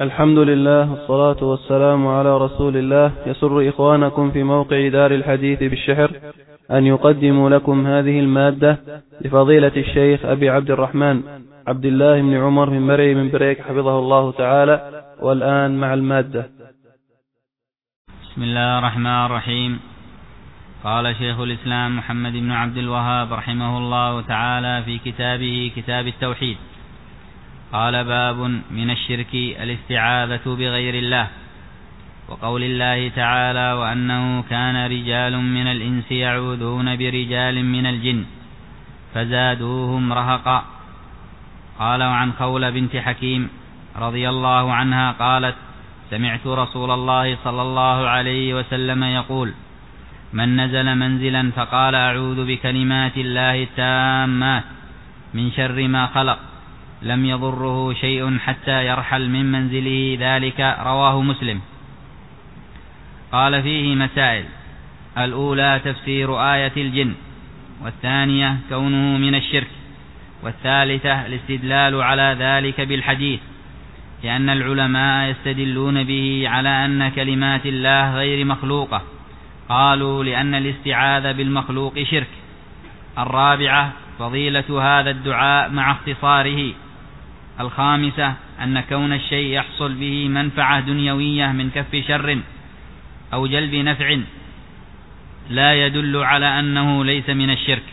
الحمد لله والصلاة والسلام على رسول الله. يسر إخوانكم في موقع دار الحديث بالشحر أن يقدموا لكم هذه المادة لفضيلة الشيخ أبي عبد الرحمن عبد الله بن عمر من مرعي من بريك حفظه الله تعالى. والآن مع المادة. بسم الله الرحمن الرحيم. قال شيخ الإسلام محمد بن عبد الوهاب رحمه الله تعالى في كتابه كتاب التوحيد، قال: باب من الشرك الاستعاذة بغير الله. وقول الله تعالى: وأنه كان رجال من الإنس يعوذون برجال من الجن فزادوهم رهقا. قال: وعن خولة بنت حكيم رضي الله عنها قالت: سمعت رسول الله صلى الله عليه وسلم يقول: من نزل منزلا فقال: أعوذ بكلمات الله التامات من شر ما خلق لم يضره شيء حتى يرحل من منزله ذلك. رواه مسلم. قال: فيه مسائل: الأولى تفسير آية الجن، والثانية كونه من الشرك، والثالثة الاستدلال على ذلك بالحديث، لأن العلماء يستدلون به على أن كلمات الله غير مخلوقة، قالوا لأن الاستعاذة بالمخلوق شرك. الرابعة فضيلة هذا الدعاء مع اختصاره. الخامسة أن كون الشيء يحصل به منفعة دنيوية من كف شر أو جلب نفع لا يدل على أنه ليس من الشرك.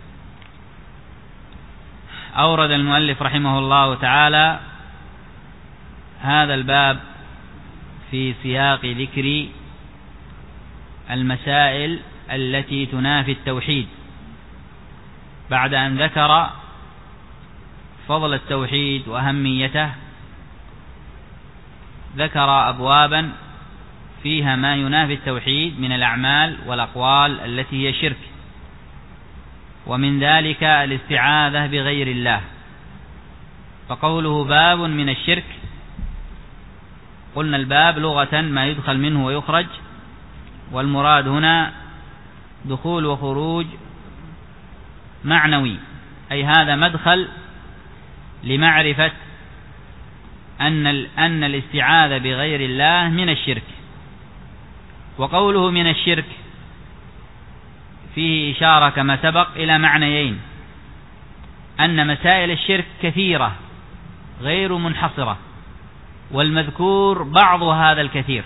أورد المؤلف رحمه الله تعالى هذا الباب في سياق ذكر المسائل التي تنافي التوحيد، بعد أن ذكر فضل التوحيد وأهميته. ذكر أبوابا فيها ما ينافي التوحيد من الأعمال والأقوال التي هي شرك، ومن ذلك الاستعاذة بغير الله. فقوله باب من الشرك، قلنا الباب لغة ما يدخل منه ويخرج، والمراد هنا دخول وخروج معنوي، أي هذا مدخل لمعرفة أن الاستعاذة بغير الله من الشرك. وقوله من الشرك فيه إشارة كما سبق إلى معنيين: أن مسائل الشرك كثيرة غير منحصرة، والمذكور بعض هذا الكثير.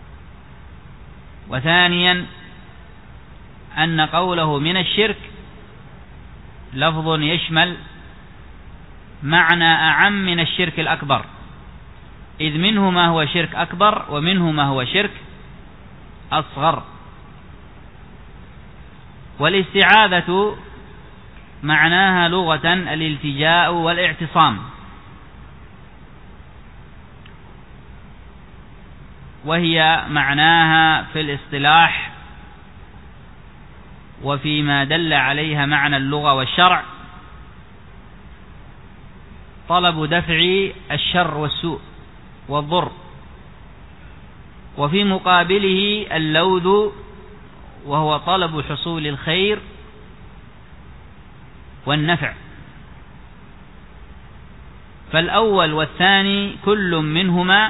وثانيا أن قوله من الشرك لفظ يشمل معنى أعم من الشرك الأكبر، إذ منه ما هو شرك أكبر ومنه ما هو شرك أصغر. والاستعاذة معناها لغة الالتجاء والاعتصام، وهي معناها في الاصطلاح وفيما دل عليها معنى اللغة والشرع طلب دفع الشر والسوء والضر، وفي مقابله اللوذ وهو طلب حصول الخير والنفع. فالأول والثاني كل منهما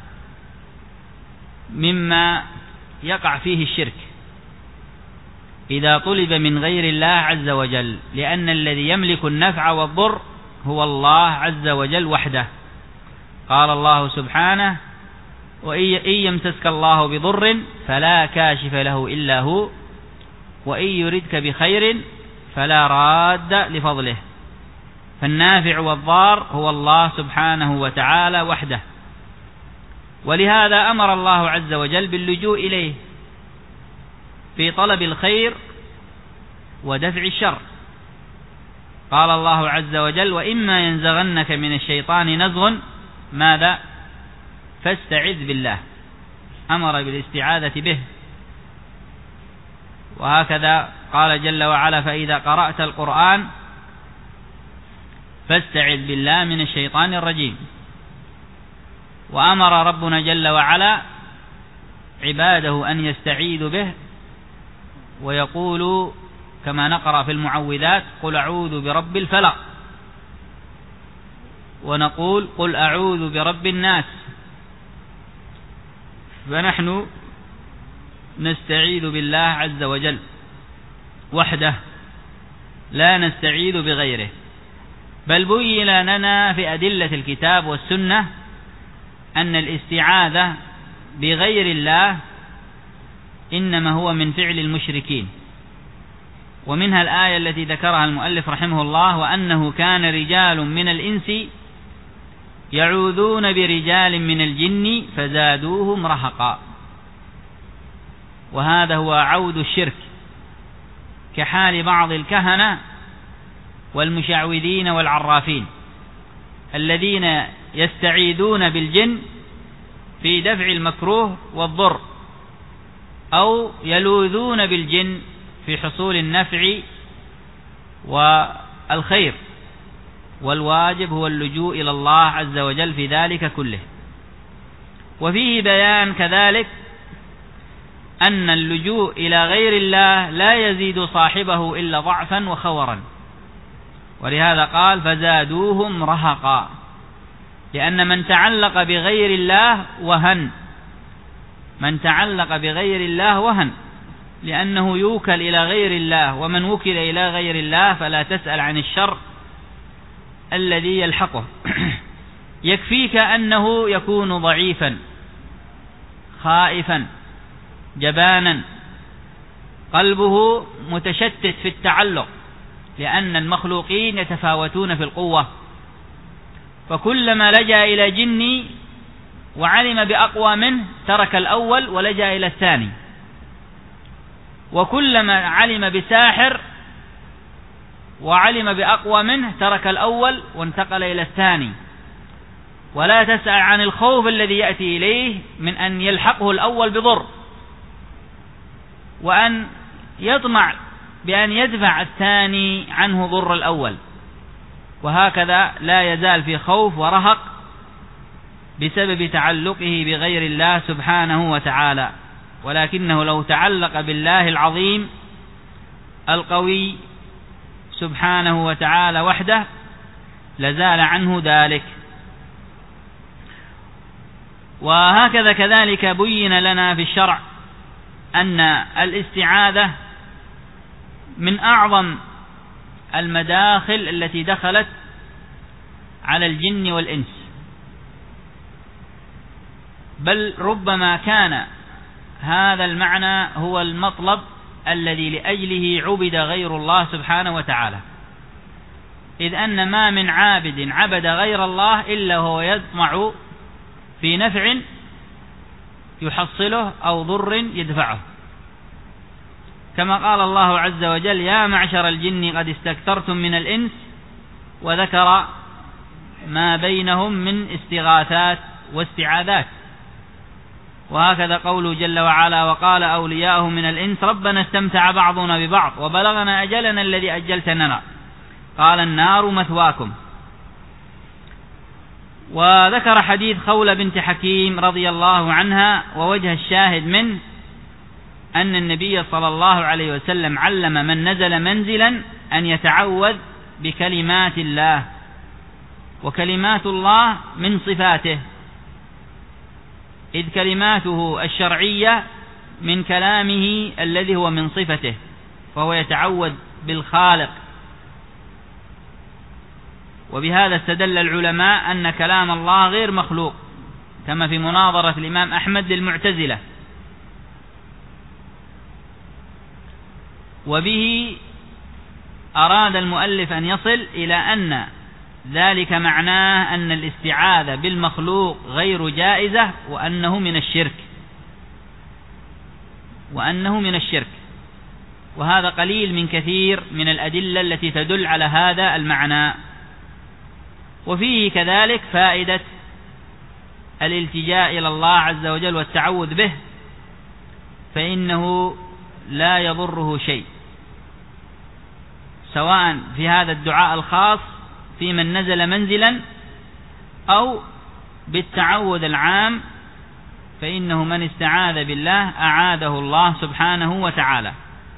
مما يقع فيه الشرك إذا طلب من غير الله عز وجل، لأن الذي يملك النفع والضر هو الله عز وجل وحده. قال الله سبحانه: وإن يمسسك الله بضر فلا كاشف له إلا هو وإن يردك بخير فلا راد لفضله. فالنافع والضار هو الله سبحانه وتعالى وحده، ولهذا أمر الله عز وجل باللجوء إليه في طلب الخير ودفع الشر. قال الله عز وجل: وإما ينزغنك من الشيطان نزغ ماذا؟ فاستعذ بالله. أمر بالاستعاذة به. وهكذا قال جل وعلا: فإذا قرأت القرآن فاستعذ بالله من الشيطان الرجيم. وأمر ربنا جل وعلا عباده أن يستعيذوا به، ويقول كما نقرأ في المعوذات: قل أعوذ برب الفلق، ونقول: قل أعوذ برب الناس، فنحن نستعيذ بالله عز وجل وحده، لا نستعيذ بغيره، بل بين لنا في أدلة الكتاب والسنة أن الاستعاذة بغير الله إنما هو من فعل المشركين. ومنها الآية التي ذكرها المؤلف رحمه الله: وأنه كان رجال من الإنس يعوذون برجال من الجن فزادوهم رهقا. وهذا هو عود الشرك، كحال بعض الكهنة والمشعوذين والعرافين الذين يستعيذون بالجن في دفع المكروه والضر، أو يلوذون بالجن في حصول النفع والخير، والواجب هو اللجوء إلى الله عز وجل في ذلك كله. وفيه بيان كذلك أن اللجوء إلى غير الله لا يزيد صاحبه إلا ضعفا وخورا، ولهذا قال: فزادوهم رهقا، لأن من تعلق بغير الله وهن، من تعلق بغير الله وهن، لأنه يوكل إلى غير الله، ومن وكل إلى غير الله فلا تسأل عن الشر الذي يلحقه. يكفيك أنه يكون ضعيفا خائفا جبانا، قلبه متشتت في التعلق، لأن المخلوقين يتفاوتون في القوة، فكلما لجأ إلى جني وعلم بأقوى منه ترك الأول ولجأ إلى الثاني، وكلما علم بساحر وعلم بأقوى منه ترك الأول وانتقل إلى الثاني. ولا تسأل عن الخوف الذي يأتي إليه من أن يلحقه الأول بضر، وأن يطمع بأن يدفع الثاني عنه ضر الأول، وهكذا لا يزال في خوف ورهق بسبب تعلقه بغير الله سبحانه وتعالى. ولكنه لو تعلق بالله العظيم القوي سبحانه وتعالى وحده لزال عنه ذلك. وهكذا كذلك بين لنا في الشرع أن الاستعاذة من أعظم المداخل التي دخلت على الجن والإنس، بل ربما كان هذا المعنى هو المطلب الذي لأجله عبد غير الله سبحانه وتعالى، إذ أن ما من عابد عبد غير الله إلا هو يطمع في نفع يحصله أو ضر يدفعه، كما قال الله عز وجل: يا معشر الجن قد استكثرتم من الإنس، وذكر ما بينهم من استغاثات واستعاذات. وهكذا قوله جل وعلا: وقال أولياؤه من الإنس ربنا استمتع بعضنا ببعض وبلغنا أجلنا الذي أجلت لنا قال النار مثواكم. وذكر حديث خولة بنت حكيم رضي الله عنها، ووجه الشاهد منه أن النبي صلى الله عليه وسلم علم من نزل منزلا أن يتعوذ بكلمات الله، وكلمات الله من صفاته، إذ كلماته الشرعية من كلامه الذي هو من صفته، فهو يتعوذ بالخالق. وبهذا استدل العلماء أن كلام الله غير مخلوق، كما في مناظرة الإمام أحمد للمعتزلة. وبه أراد المؤلف أن يصل إلى أن ذلك معناه أن الاستعاذة بالمخلوق غير جائزة، وأنه من الشرك، وهذا قليل من كثير من الأدلة التي تدل على هذا المعنى. وفيه كذلك فائدة الالتجاء إلى الله عز وجل والتعوذ به، فإنه لا يضره شيء، سواء في هذا الدعاء الخاص في من نزل منزلا أو بالتعوذ العام، فإنه من استعاذ بالله أعاذه الله سبحانه وتعالى.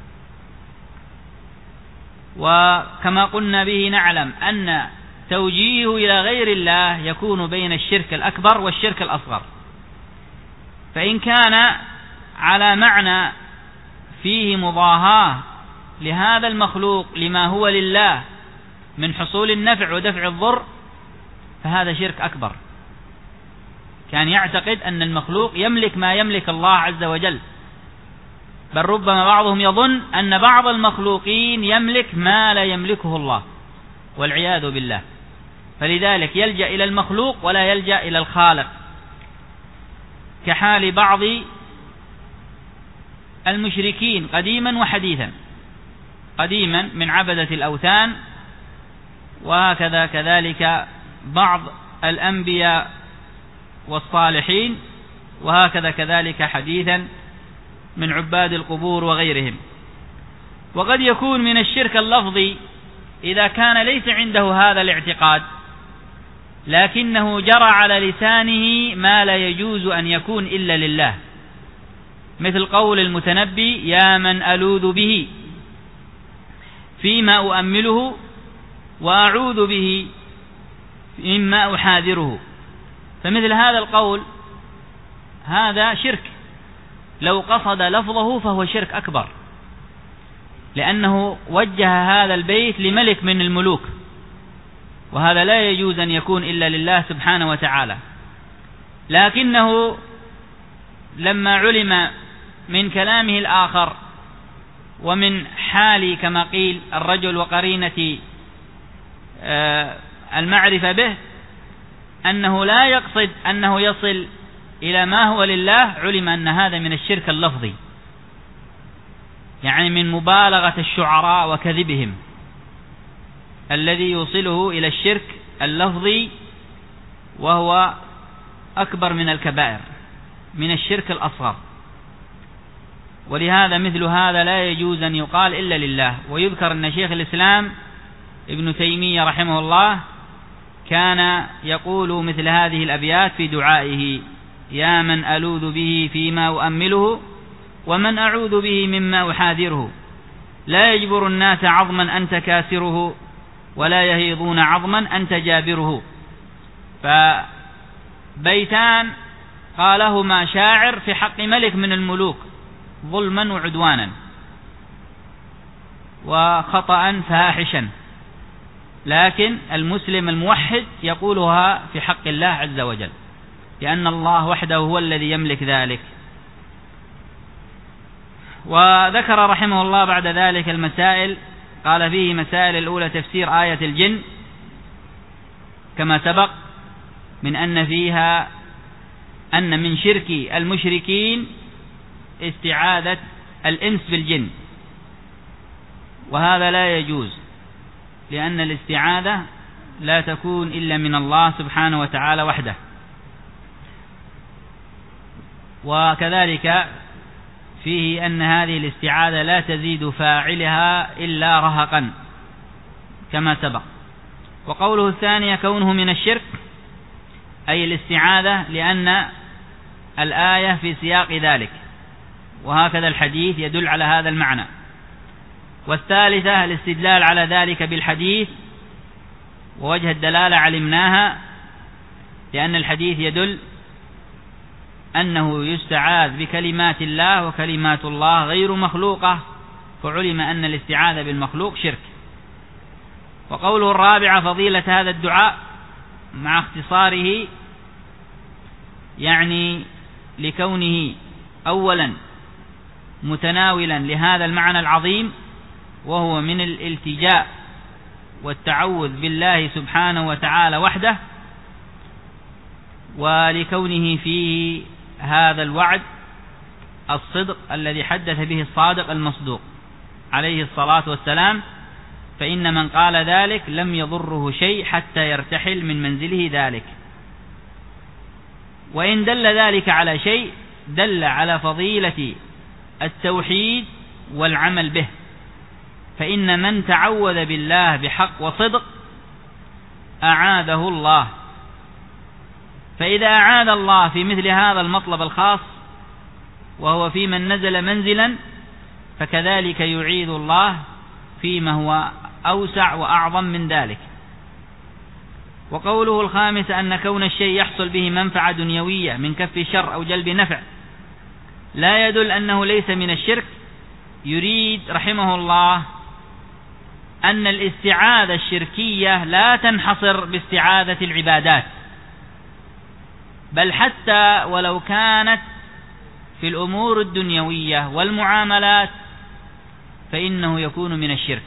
وكما قلنا به نعلم أن توجيهه إلى غير الله يكون بين الشرك الأكبر والشرك الأصغر، فإن كان على معنى فيه مضاهاة لهذا المخلوق لما هو لله من حصول النفع ودفع الضر فهذا شرك أكبر. كان يعتقد أن المخلوق يملك ما يملك الله عز وجل، بل ربما بعضهم يظن أن بعض المخلوقين يملك ما لا يملكه الله والعياذ بالله، فلذلك يلجأ إلى المخلوق ولا يلجأ إلى الخالق، كحال بعض المشركين قديما وحديثا، قديما من عبدة الأوثان، وهكذا كذلك بعض الأنبياء والصالحين، وهكذا كذلك حديثا من عباد القبور وغيرهم. وقد يكون من الشرك اللفظي إذا كان ليس عنده هذا الاعتقاد لكنه جرى على لسانه ما لا يجوز أن يكون إلا لله، مثل قول المتنبي: يا من ألوذ به فيما أؤمله وأعوذ به مما أحاذره. فمثل هذا القول هذا شرك، لو قصد لفظه فهو شرك أكبر، لأنه وجه هذا البيت لملك من الملوك، وهذا لا يجوز أن يكون إلا لله سبحانه وتعالى. لكنه لما علم من كلامه الآخر ومن حال كما قيل الرجل وقرينة المعرفة به أنه لا يقصد أنه يصل إلى ما هو لله، علم أن هذا من الشرك اللفظي، يعني من مبالغة الشعراء وكذبهم الذي يوصله إلى الشرك اللفظي، وهو أكبر من الكبائر، من الشرك الأصغر. ولهذا مثل هذا لا يجوز أن يقال إلا لله. ويذكر أن شيخ الإسلام ابن تيمية رحمه الله كان يقول مثل هذه الأبيات في دعائه: يا من ألوذ به فيما أؤمله ومن أعوذ به مما أحاذره، لا يجبر الناس عظما أنت كاسره ولا يهيضون عظما أنت جابره. فبيتان قالهما شاعر في حق ملك من الملوك ظلما وعدوانا وخطأ فاحشا، لكن المسلم الموحد يقولها في حق الله عز وجل، لأن الله وحده هو الذي يملك ذلك. وذكر رحمه الله بعد ذلك المسائل، قال فيه مسائل الأولى تفسير آية الجن كما سبق، من أن فيها أن من شرك المشركين استعاذة الإنس بالجن، وهذا لا يجوز، لأن الاستعاذة لا تكون إلا من الله سبحانه وتعالى وحده. وكذلك فيه أن هذه الاستعاذة لا تزيد فاعلها إلا رهقا كما سبق. وقوله الثانية كونه من الشرك أي الاستعاذة، لأن الآية في سياق ذلك، وهكذا الحديث يدل على هذا المعنى. والثالثة الاستدلال على ذلك بالحديث، ووجه الدلالة علمناها، لأن الحديث يدل أنه يستعاذ بكلمات الله، وكلمات الله غير مخلوقة، فعلم أن الاستعاذة بالمخلوق شرك. وقوله الرابعة فضيلة هذا الدعاء مع اختصاره، يعني لكونه أولا متناولا لهذا المعنى العظيم، وهو من الالتجاء والتعوذ بالله سبحانه وتعالى وحده، ولكونه فيه هذا الوعد الصدق الذي حدث به الصادق المصدوق عليه الصلاة والسلام: فإن من قال ذلك لم يضره شيء حتى يرتحل من منزله ذلك. وإن دل ذلك على شيء دل على فضيلة التوحيد والعمل به، فإن من تعوذ بالله بحق وصدق أعاذه الله، فإذا أعاذ الله في مثل هذا المطلب الخاص وهو في من نزل منزلا، فكذلك يعيذ الله فيما هو أوسع وأعظم من ذلك. وقوله الخامس أن كون الشيء يحصل به منفعة دنيوية من كف شر أو جلب نفع لا يدل أنه ليس من الشرك. يريد رحمه الله أن الاستعاذة الشركية لا تنحصر باستعاذة العبادات، بل حتى ولو كانت في الأمور الدنيوية والمعاملات فإنه يكون من الشرك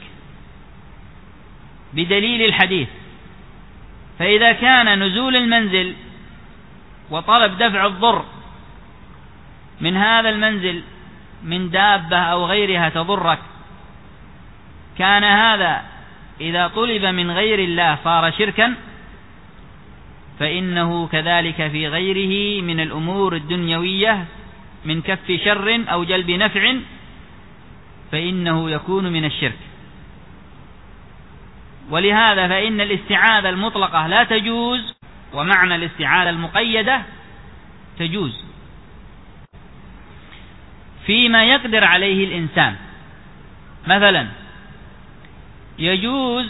بدليل الحديث. فإذا كان نزول المنزل وطلب دفع الضر من هذا المنزل من دابة أو غيرها تضرك، كان هذا إذا طلب من غير الله صار شركا، فإنه كذلك في غيره من الأمور الدنيوية من كف شر أو جلب نفع فإنه يكون من الشرك. ولهذا فإن الاستعاذة المطلقة لا تجوز، ومعنى الاستعاذة المقيدة تجوز فيما يقدر عليه الإنسان. مثلا يجوز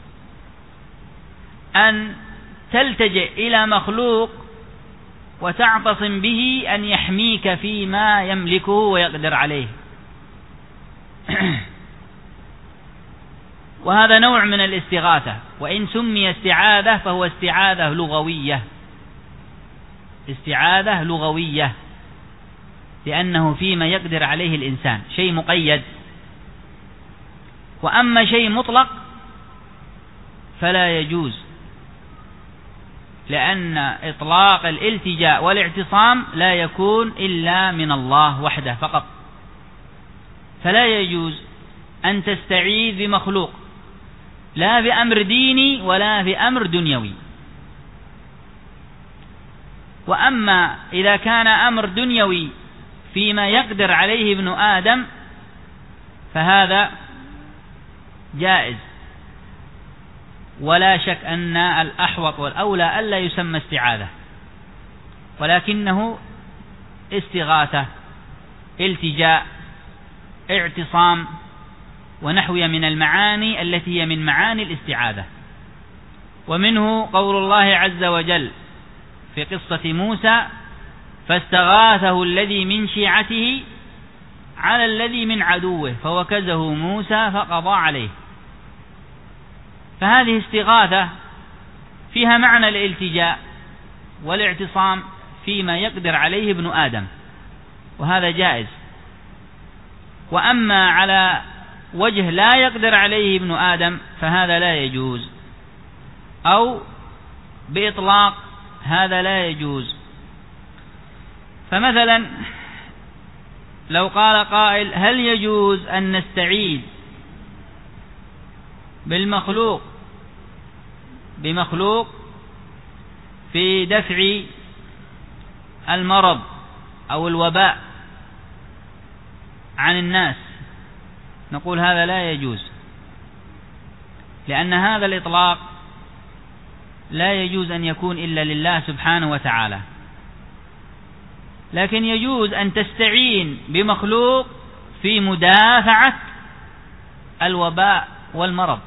أن تلتجئ إلى مخلوق وتعتصم به أن يحميك فيما يملكه ويقدر عليه وهذا نوع من الاستغاثة، وإن سمي استعاذة فهو استعاذة لغوية، استعاذة لغوية، لأنه فيما يقدر عليه الإنسان شيء مقيد. وأما شيء مطلق فلا يجوز، لأن إطلاق الالتجاء والاعتصام لا يكون إلا من الله وحده فقط، فلا يجوز أن تستعيذ بمخلوق لا بأمر ديني ولا بأمر دنيوي. وأما إذا كان أمر دنيوي فيما يقدر عليه ابن آدم فهذا جائز، ولا شك أن الأحوط والأولى ألا يسمى استعاذة، ولكنه استغاثة، التجاء، اعتصام، ونحوها من المعاني التي هي من معاني الاستعاذة. ومنه قول الله عز وجل في قصة موسى: فاستغاثه الذي من شيعته على الذي من عدوه فوكزه موسى فقضى عليه. فهذه استغاثة فيها معنى الالتجاء والاعتصام فيما يقدر عليه ابن آدم، وهذا جائز. وأما على وجه لا يقدر عليه ابن آدم فهذا لا يجوز، أو بإطلاق هذا لا يجوز. فمثلا لو قال قائل: هل يجوز أن نستعيذ بمخلوق في دفع المرض أو الوباء عن الناس؟ نقول هذا لا يجوز، لأن هذا الإطلاق لا يجوز أن يكون إلا لله سبحانه وتعالى. لكن يجوز أن تستعين بمخلوق في مدافعة الوباء والمرض،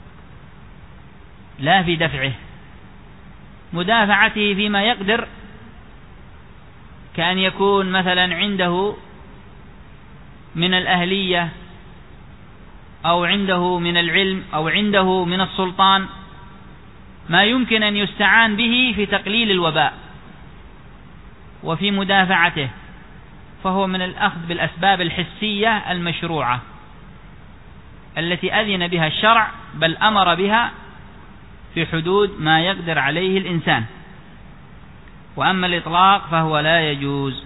لا في دفعه، مدافعته فيما يقدر، كأن يكون مثلا عنده من الأهلية أو عنده من العلم أو عنده من السلطان ما يمكن أن يستعان به في تقليل الوباء وفي مدافعته، فهو من الأخذ بالأسباب الحسية المشروعة التي أذن بها الشرع، بل أمر بها في حدود ما يقدر عليه الإنسان. وأما الإطلاق فهو لا يجوز.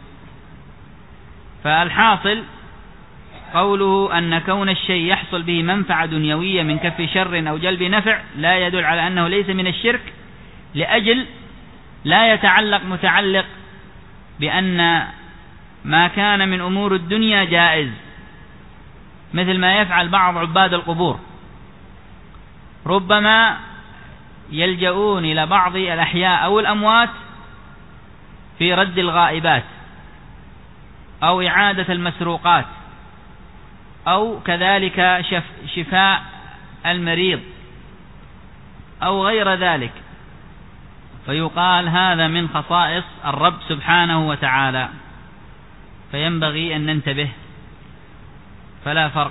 فالحاصل قوله أن كون الشيء يحصل به منفعة دنيوية من كف شر أو جلب نفع لا يدل على أنه ليس من الشرك، لأجل لا يتعلق متعلق بأن ما كان من أمور الدنيا جائز، مثل ما يفعل بعض عباد القبور، ربما يلجؤون إلى بعض الأحياء أو الأموات في رد الغائبات أو إعادة المسروقات أو كذلك شفاء المريض أو غير ذلك، فيقال هذا من خصائص الرب سبحانه وتعالى. فينبغي أن ننتبه، فلا فرق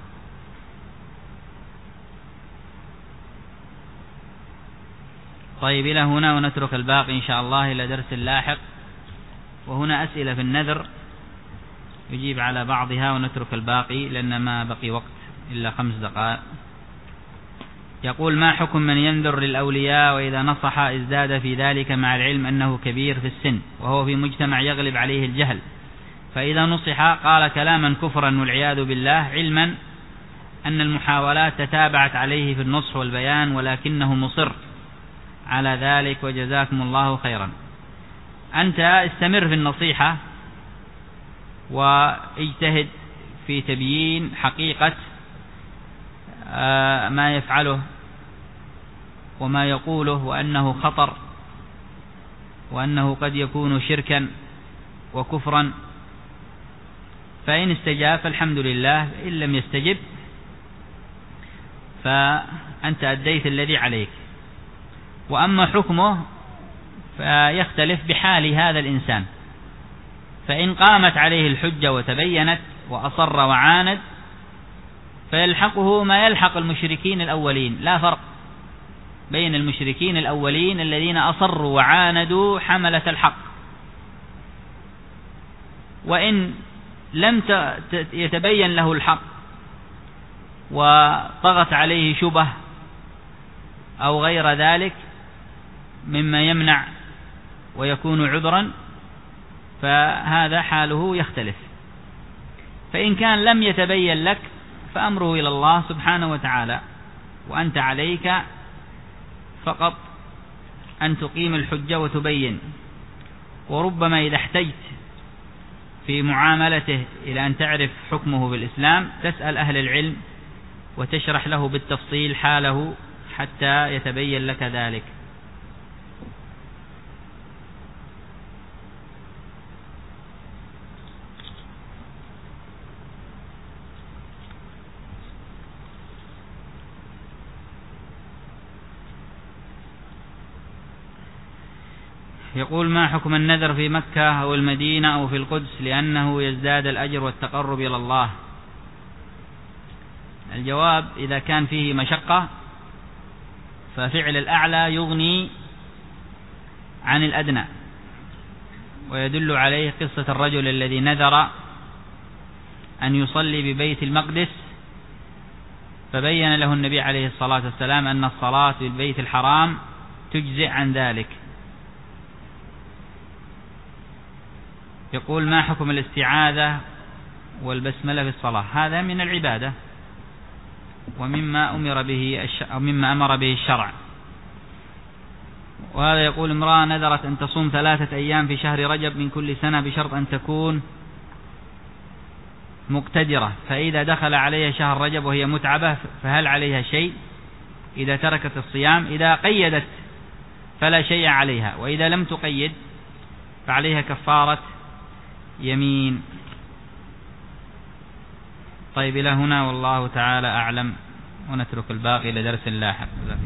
طيب إلى هنا، ونترك الباقي إن شاء الله إلى درس لاحق. وهنا أسئلة في النذر يجيب على بعضها ونترك الباقي لأن ما بقي وقت إلا 5 دقائق. يقول: ما حكم من ينذر للأولياء وإذا نصح ازداد في ذلك مع العلم أنه كبير في السن وهو في مجتمع يغلب عليه الجهل، فإذا نصح قال كلاما كفرا والعياذ بالله، علما أن المحاولات تتابعت عليه في النصح والبيان ولكنه مصر على ذلك، وجزاكم الله خيرا. أنت استمر في النصيحة واجتهد في تبيين حقيقة ما يفعله وما يقوله، وأنه خطر، وأنه قد يكون شركا وكفرا. فإن استجاب فالحمد لله، إن لم يستجب فأنت أديت الذي عليك. وأما حكمه فيختلف بحال هذا الإنسان، فإن قامت عليه الحجة وتبينت وأصر وعاند فيلحقه ما يلحق المشركين الأولين. لا فرق بين المشركين الأولين الذين أصروا وعاندوا حملة الحق، وإن لم يتبين له الحق وطغت عليه شبه أو غير ذلك مما يمنع ويكون عذرا، فهذا حاله يختلف. فإن كان لم يتبين لك فأمره إلى الله سبحانه وتعالى، وأنت عليك فقط أن تقيم الحجة وتبين. وربما إذا احتجت في معاملته إلى أن تعرف حكمه بالإسلام تسأل أهل العلم وتشرح له بالتفصيل حاله حتى يتبين لك ذلك. يقول: ما حكم النذر في مكة أو المدينة أو في القدس لأنه يزداد الأجر والتقرب إلى الله؟ الجواب: إذا كان فيه مشقة ففعل الأعلى يغني عن الأدنى، ويدل عليه قصة الرجل الذي نذر أن يصلي ببيت المقدس، فبين له النبي عليه الصلاة والسلام أن الصلاة بالبيت الحرام تجزئ عن ذلك. يقول: ما حكم الاستعاذة والبسملة في الصلاة؟ هذا من العبادة ومما أمر به الشرع. وهذا يقول: امرأة نذرت أن تصوم 3 أيام في شهر رجب من كل سنة بشرط أن تكون مقتدرة، فإذا دخل عليها شهر رجب وهي متعبة فهل عليها شيء إذا تركت الصيام؟ إذا قيدت فلا شيء عليها، وإذا لم تقيد فعليها كفارة يمين. طيب إلى هنا والله تعالى أعلم، ونترك الباقي لدرس لاحق.